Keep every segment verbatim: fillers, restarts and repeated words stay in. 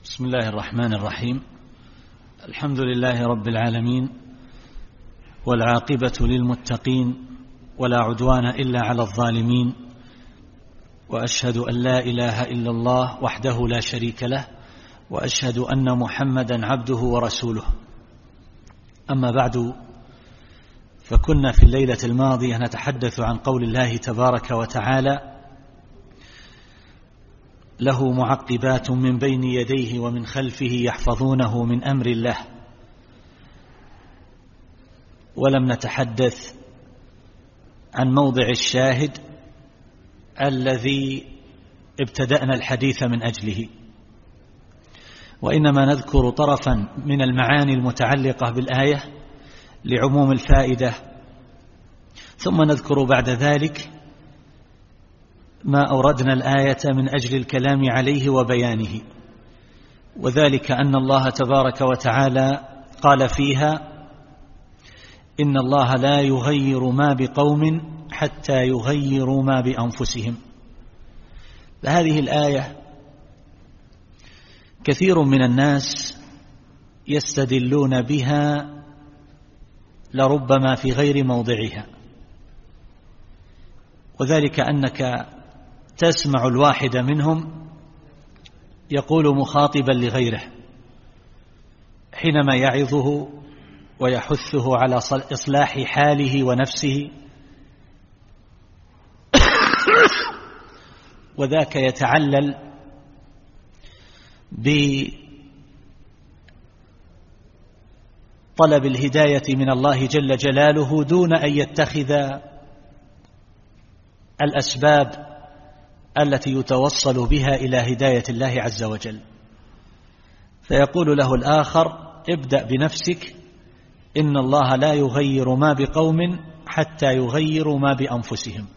بسم الله الرحمن الرحيم. الحمد لله رب العالمين، والعاقبة للمتقين، ولا عدوان إلا على الظالمين، وأشهد أن لا إله إلا الله وحده لا شريك له، وأشهد أن محمدا عبده ورسوله. أما بعد، فكنا في الليلة الماضية نتحدث عن قول الله تبارك وتعالى: له معقبات من بين يديه ومن خلفه يحفظونه من أمر الله. ولم نتحدث عن موضع الشاهد الذي ابتدأنا الحديث من أجله، وإنما نذكر طرفا من المعاني المتعلقة بالآية لعموم الفائدة، ثم نذكر بعد ذلك ما أوردنا الآية من أجل الكلام عليه وبيانه، وذلك أن الله تبارك وتعالى قال فيها: إن الله لا يغير ما بقوم حتى يغيروا ما بأنفسهم. هذه الآية كثير من الناس يستدلون بها لربما في غير موضعها، وذلك أنك تسمع الواحد منهم يقول مخاطبا لغيره حينما يعظه ويحثه على إصلاح حاله ونفسه، وذاك يتعلل بطلب الهداية من الله جل جلاله دون أن يتخذ الأسباب التي يتوصل بها إلى هداية الله عز وجل. فيقول له الآخر: ابدأ بنفسك، إن الله لا يغير ما بقوم حتى يغيروا ما بأنفسهم.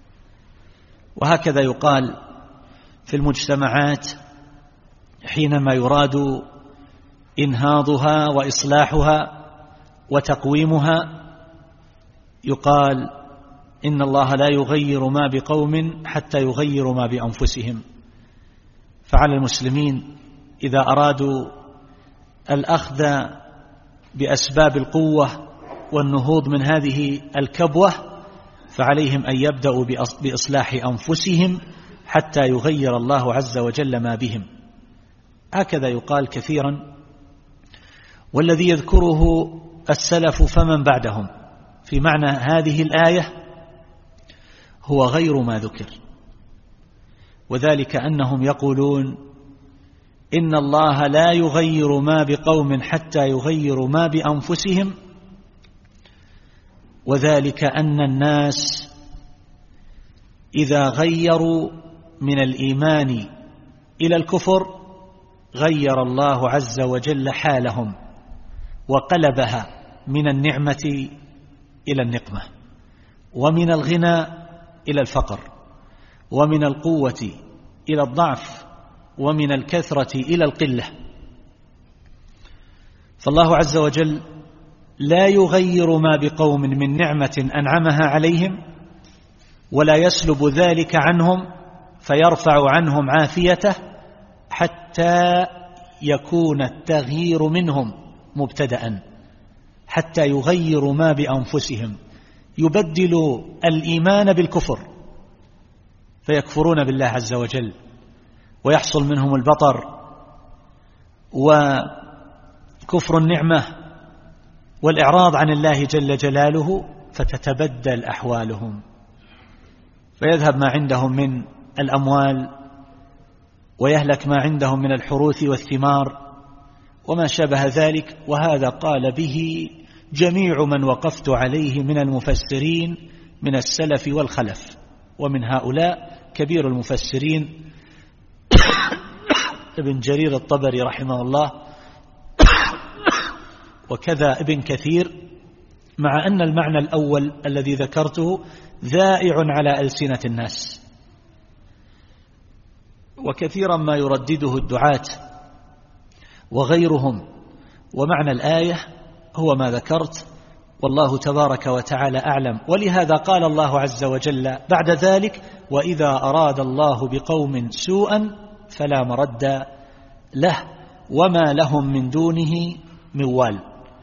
وهكذا يقال في المجتمعات حينما يراد إنهاضها وإصلاحها وتقويمها، يقال: إن الله لا يغير ما بقوم حتى يغيروا ما بأنفسهم. فعلى المسلمين إذا أرادوا الأخذ بأسباب القوة والنهوض من هذه الكبوة، فعليهم أن يبدأوا بإصلاح أنفسهم حتى يغير الله عز وجل ما بهم. هكذا يقال كثيرا، والذي يذكره السلف فمن بعدهم في معنى هذه الآية هو غير ما ذكر، وذلك أنهم يقولون: إن الله لا يغير ما بقوم حتى يغيروا ما بأنفسهم، وذلك أن الناس إذا غيروا من الإيمان إلى الكفر غير الله عز وجل حالهم وقلبها من النعمة إلى النقمة، ومن الغنى إلى الفقر، ومن القوة إلى الضعف، ومن الكثرة إلى القلة. فالله عز وجل لا يغير ما بقوم من نعمة أنعمها عليهم ولا يسلب ذلك عنهم فيرفع عنهم عافيته حتى يكون التغيير منهم مبتدأ، حتى يغيروا ما بأنفسهم، يبدل الإيمان بالكفر فيكفرون بالله عز وجل، ويحصل منهم البطر وكفر النعمة والإعراض عن الله جل جلاله، فتتبدل أحوالهم، فيذهب ما عندهم من الأموال، ويهلك ما عندهم من الحروث والثمار وما شابه ذلك. وهذا قال به جميع من وقفت عليه من المفسرين من السلف والخلف، ومن هؤلاء كبير المفسرين ابن جرير الطبري رحمه الله، وكذا ابن كثير، مع أن المعنى الأول الذي ذكرته ذائع على ألسنة الناس، وكثيرا ما يردده الدعاة وغيرهم. ومعنى الآية هو ما ذكرت، والله تبارك وتعالى أعلم. ولهذا قال الله عز وجل بعد ذلك: وإذا أراد الله بقوم سوءا فلا مرد له وما لهم من دونه من وال.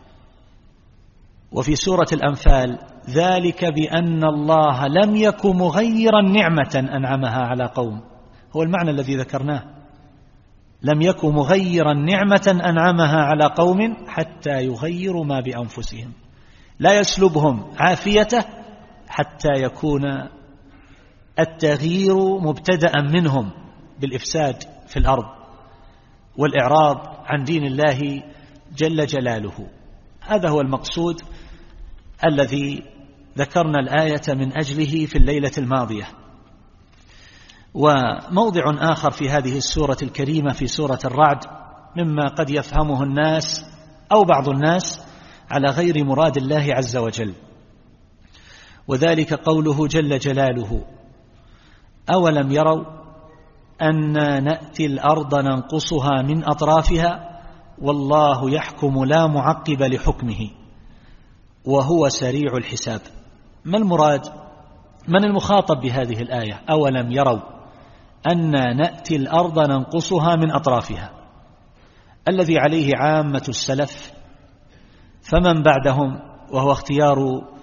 وفي سورة الأنفال ذلك بأن الله لم يك مغيرا نعمة أنعمها على قوم، هو المعنى الذي ذكرناه، لم يك مغيرا نعمة أنعمها على قوم حتى يغيروا ما بأنفسهم، لا يسلبهم عافيته حتى يكون التغيير مبتدأ منهم بالإفساد في الأرض والإعراض عن دين الله جل جلاله. هذا هو المقصود الذي ذكرنا الآية من أجله في الليلة الماضية. وموضع آخر في هذه السورة الكريمة في سورة الرعد مما قد يفهمه الناس أو بعض الناس على غير مراد الله عز وجل، وذلك قوله جل جلاله: أولم يروا أنا نأتي الأرض ننقصها من أطرافها والله يحكم لا معقب لحكمه وهو سريع الحساب. ما المراد؟ من المخاطب بهذه الآية؟ أولم يروا أنا نأتي الأرض ننقصها من أطرافها، الذي عليه عامة السلف، فمن بعدهم وهو اختيار